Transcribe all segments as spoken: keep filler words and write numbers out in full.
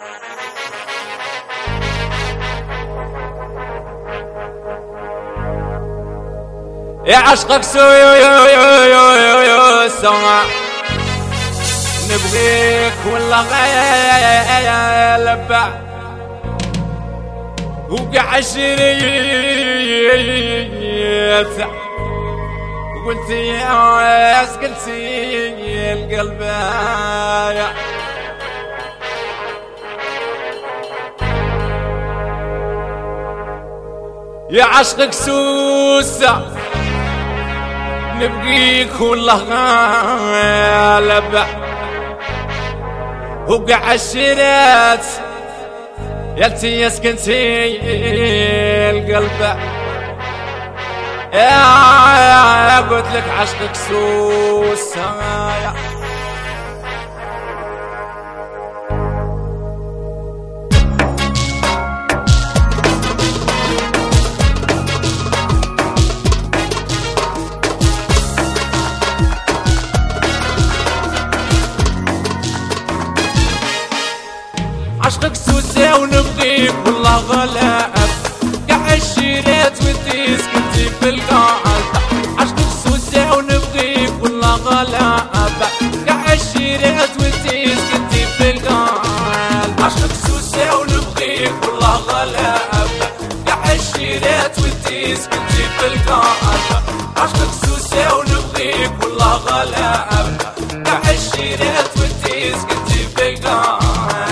يا عشقك سو يو يو يو يو يو يو سما نبغيك والله غالبة وقعشريت قلتي يا قلتي القلب يا عشقك سوسة نبقيك والله غالبة وقع الشرات يلتي يسكنتي القلب يا قلت لك عشقك سوسة يا عشقك سوسة ونبغيك والله غلاب قاع الشريت وانتي سكنتي في القلب عشقك سوسة ونبغيك والله غلاب قاع الشريت وانتي سكنتي في القلب عشقك سوسة ونبغيك والله غلاب قاع الشريت وانتي سكنتي في القلب عشقك سوسة ونبغيك والله غلاب قاع الشريت وانتي سكنتي في القلب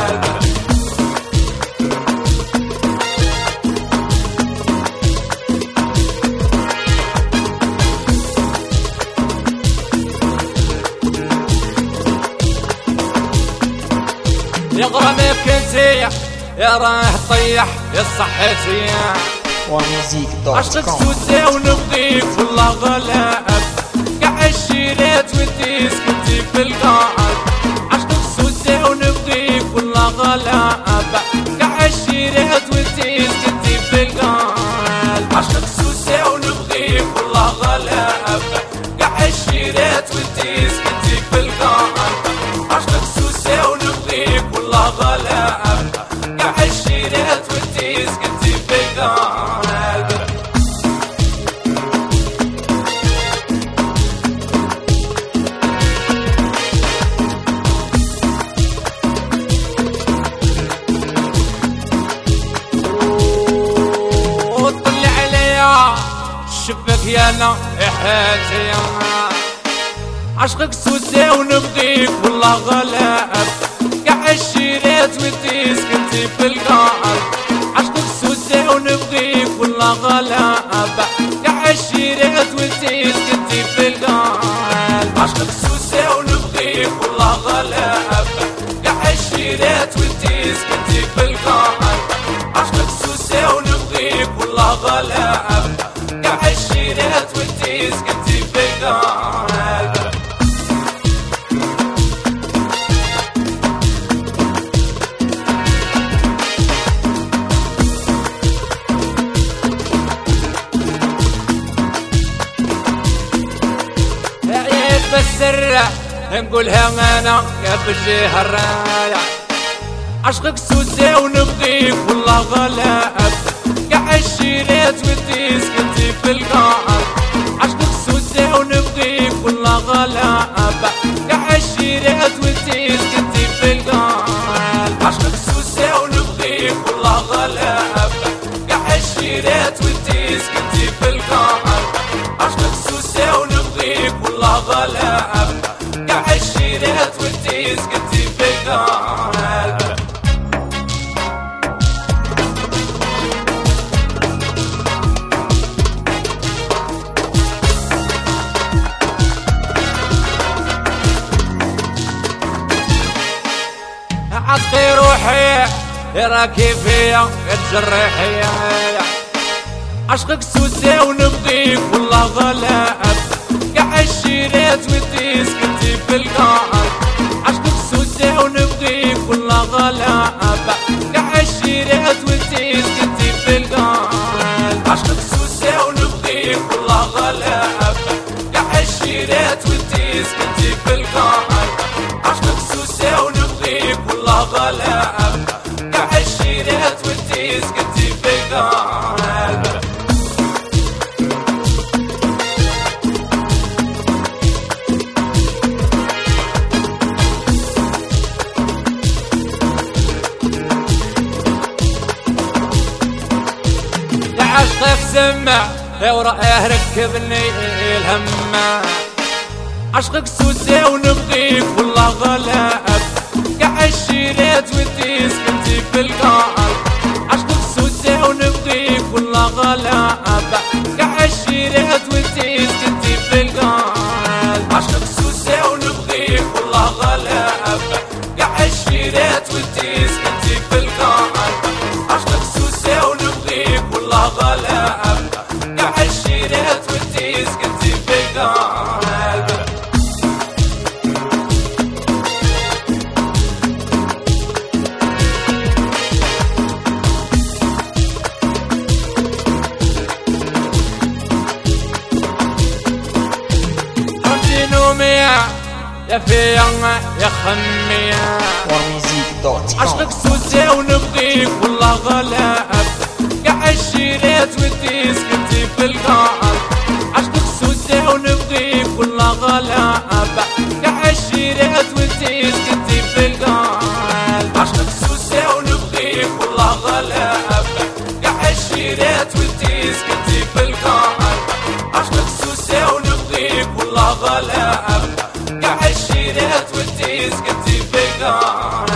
يا غرامك انتي يا راح طيح يا صحتي وميوزيك دوت عشقك سوسة ونبغيك والله غلاب قاع الشريت وانتي سكنتي في القلب عشقك سوسة ونبغيك والله غلاب قاع الشريت وانتي سكنتي في القلب عشقك سوسة ونبغيك والله غلاب قاع الشريت وانتي سكنتي في القلب عشقك سوسة ونبغيك والله غلاب قاع الشريت وانتي سكنتي في القلب وطلع عليا شبك يا انا حياتي عشقك سوسة ونبغيك والله غلاب قاع الشريت وانتي سكنتي في القلب عشقك سوسة ونبغيك والله غلاب قاع الشريت وانتي سكنتي في القلب عشقك سوسة ونبغيك والله غلاب قاع الشريت وانتي سكنتي في القلب عشقك سوسة ونبغيك والله غلاب قاع الشريت وانتي سكنتي في القلب بالسر نقولها انا يا بجيه الراية عشقك سوسة ونبغيك والله غلاب قاع الشريت وانتي سكنتي في القلب عشقك سوسة ونبغيك والله غلاب قاع الشريت وانتي سكنتي في القلب عشقك سوسة ونبغيك والله غلاب قاع الشريت وانتي سكنتي في القلب عشقك سوسة ونبغيك والله غلاب قاع الشريت وانتي سكنتي في القلب عطي روحي راكي فيا تجرحي عشقك سوسة ونبغيك والله غلاب قاع الشريت وانتي سكنتي في القلب عشقك سوسة ونبغيك والله غلاب قاع الشريت وانتي سكنتي في القلب عشقك سوسة ونبغيك والله غلاب قاع الشريت وانتي سكنتي في القلب عشقك سوسة ونبغيك والله غلاب قاع الشيرات وانتي سكنتي في القلب. عشق في سمع وراه ركبني الهم، عشقك سوسة ونبغيك والله غلاب، قاع الشيرات وانتي سكنتي في القلب. عشقك سوسة ونبغيك والله غلاب، قاع الشيرات وانتي سكنتي في القلب. عشقك سوسة ونبغيك والله غلاب، قاع الشيرات وانتي سكنتي في القلب. عشقك سوسة ونبغيك والله غلاب، قاع الشيرات وانتي سكنتي في القلب. يا فيا يا خمية وميزيك دوت كوم. عشقك سوسة ونبغيك والله غلاب، قاع الشيرات وانتي سكنتي في القلب. عشقك سوسة ونبغيك والله غلاب، قاع الشيرات وانتي سكنتي في القلب. عشقك سوسة ونبغيك والله غلاب، قاع الشيرات وانتي سكنتي في القلب. عشقك سوسة ونبغيك والله غلاب، قاع الشيرات وانتي سكنتي في القلب.